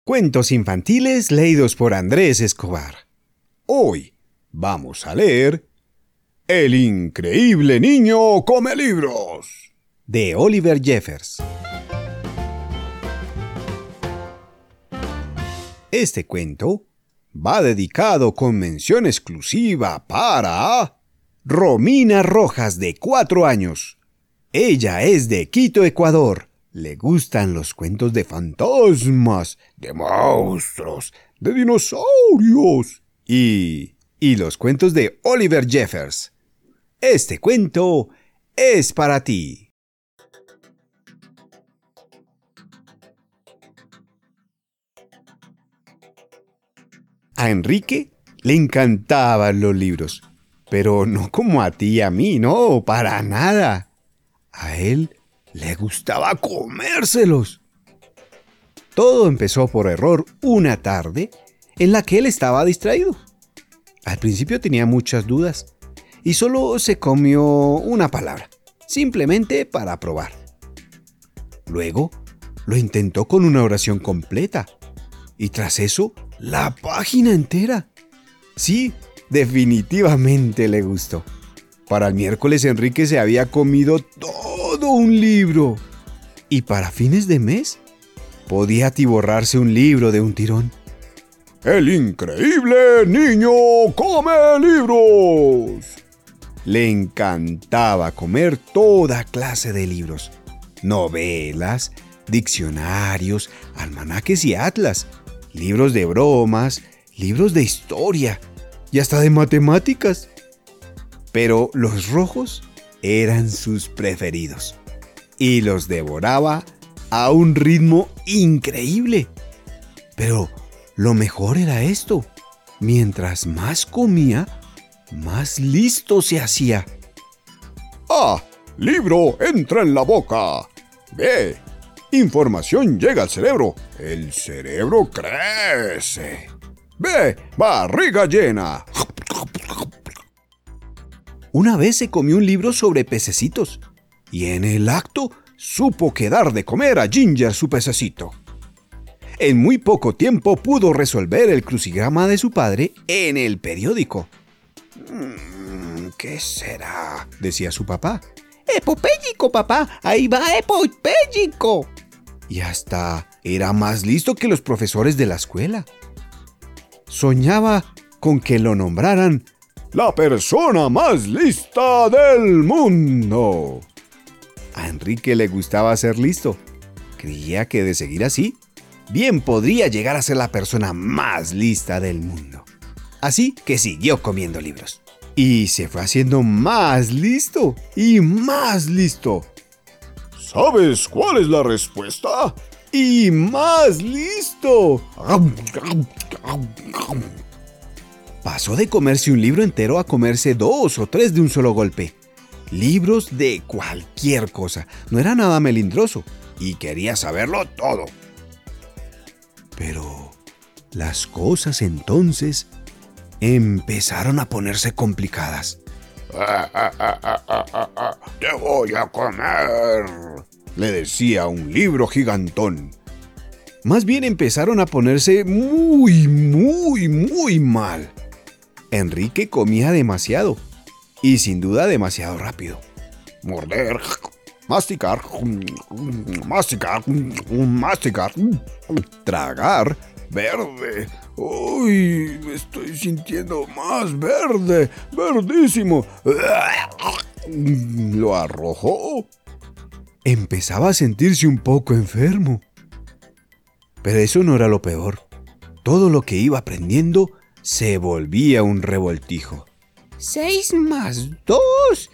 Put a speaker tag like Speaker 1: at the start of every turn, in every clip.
Speaker 1: Cuentos infantiles leídos por Andrés Escobar. Hoy vamos a leer El increíble niño come libros, de Oliver Jeffers. Este cuento va dedicado con mención exclusiva para Romina Rojas, de 4 años. Ella es de Quito, Ecuador. Le gustan los cuentos de fantasmas, de monstruos, de dinosaurios y los cuentos de Oliver Jeffers. Este cuento es para ti. A Enrique le encantaban los libros, pero no como a ti y a mí, no, para nada. A él le gustaba comérselos. Todo empezó por error una tarde en la que él estaba distraído. Al principio tenía muchas dudas y solo se comió una palabra, simplemente para probar. Luego lo intentó con una oración completa y tras eso la página entera. Sí, definitivamente le gustó. Para el miércoles Enrique se había comido todo un libro. Y para fines de mes podía atiborrarse un libro de un tirón. ¡El increíble niño come libros! Le encantaba comer toda clase de libros. Novelas, diccionarios, almanaques y atlas. Libros de bromas, libros de historia y hasta de matemáticas. Pero los rojos eran sus preferidos y los devoraba a un ritmo increíble. Pero lo mejor era esto: mientras más comía, más listo se hacía. ¡Ah! Libro entra en la boca. ¡Ve! Información llega al cerebro. El cerebro crece. ¡Ve! Barriga llena. Una vez se comió un libro sobre pececitos y en el acto supo que dar de comer a Ginger su pececito. En muy poco tiempo pudo resolver el crucigrama de su padre en el periódico. ¿Qué será?, decía su papá.
Speaker 2: ¡Epopéyico, papá! ¡Ahí va Epopéyico!
Speaker 1: Y hasta era más listo que los profesores de la escuela. Soñaba con que lo nombraran la persona más lista del mundo. A Enrique le gustaba ser listo. Creía que de seguir así, bien podría llegar a ser la persona más lista del mundo. Así que siguió comiendo libros. Y se fue haciendo más listo y más listo. ¿Sabes cuál es la respuesta? Y más listo. Pasó de comerse un libro entero a comerse 2 o 3 de un solo golpe. Libros de cualquier cosa. No era nada melindroso y quería saberlo todo. Pero las cosas entonces empezaron a ponerse complicadas. «Te voy a comer», le decía un libro gigantón. Más bien empezaron a ponerse muy mal. Enrique comía demasiado y sin duda demasiado rápido. Morder, masticar, masticar, masticar, tragar, verde. ¡Uy! Me estoy sintiendo más verde, verdísimo. Lo arrojó. Empezaba a sentirse un poco enfermo. Pero eso no era lo peor. Todo lo que iba aprendiendo se volvía un revoltijo.
Speaker 2: 6 más 2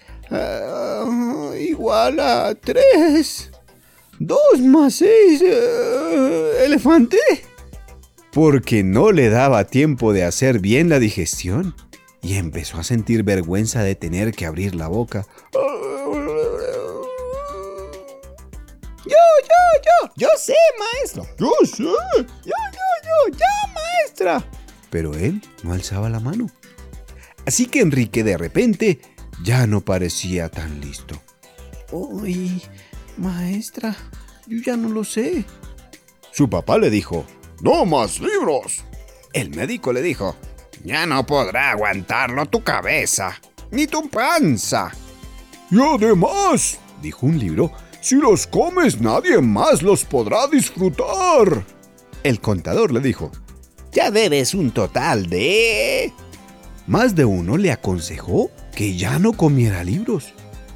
Speaker 2: igual a 3. 2 más 6, elefante.
Speaker 1: Porque no le daba tiempo de hacer bien la digestión y empezó a sentir vergüenza de tener que abrir la boca.
Speaker 2: Yo sé, maestro.
Speaker 1: ¡Yo sé!
Speaker 2: ¡Ya, maestra!
Speaker 1: Pero él no alzaba la mano. Así que Enrique de repente ya no parecía tan listo.
Speaker 2: ¡Uy, maestra! Yo ya no lo sé.
Speaker 1: Su papá le dijo:
Speaker 3: no más libros.
Speaker 1: El médico le dijo: ya no podrá aguantarlo tu cabeza, ni tu panza.
Speaker 3: Y además, dijo un libro, si los comes nadie más los podrá disfrutar.
Speaker 1: El contador le dijo: ya debes un total de... Más de uno le aconsejó que ya no comiera libros.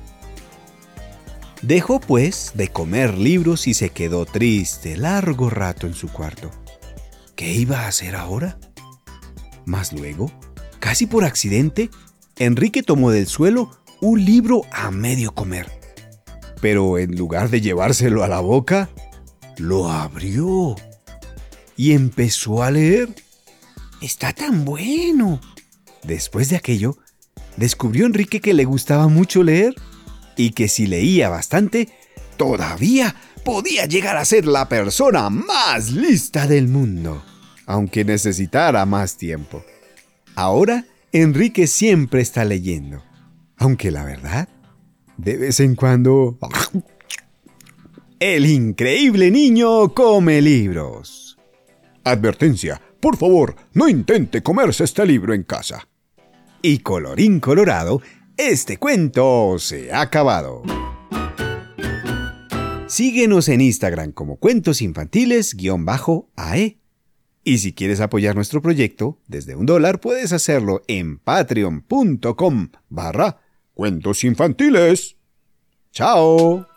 Speaker 1: Dejó pues de comer libros y se quedó triste largo rato en su cuarto. ¿Qué iba a hacer ahora? Mas luego, casi por accidente, Enrique tomó del suelo un libro a medio comer. Pero en lugar de llevárselo a la boca, lo abrió y empezó a leer. ¡Está tan bueno! Después de aquello, descubrió Enrique que le gustaba mucho leer y que si leía bastante, todavía podía llegar a ser la persona más lista del mundo, aunque necesitara más tiempo. Ahora, Enrique siempre está leyendo, aunque la verdad, de vez en cuando... El increíble niño come libros.
Speaker 3: Advertencia, por favor, no intente comerse este libro en casa.
Speaker 1: Y colorín colorado, este cuento se ha acabado. Síguenos en Instagram como cuentosinfantiles_AE. Y si quieres apoyar nuestro proyecto, desde $1 puedes hacerlo en patreon.com/cuentosinfantiles. ¡Chao!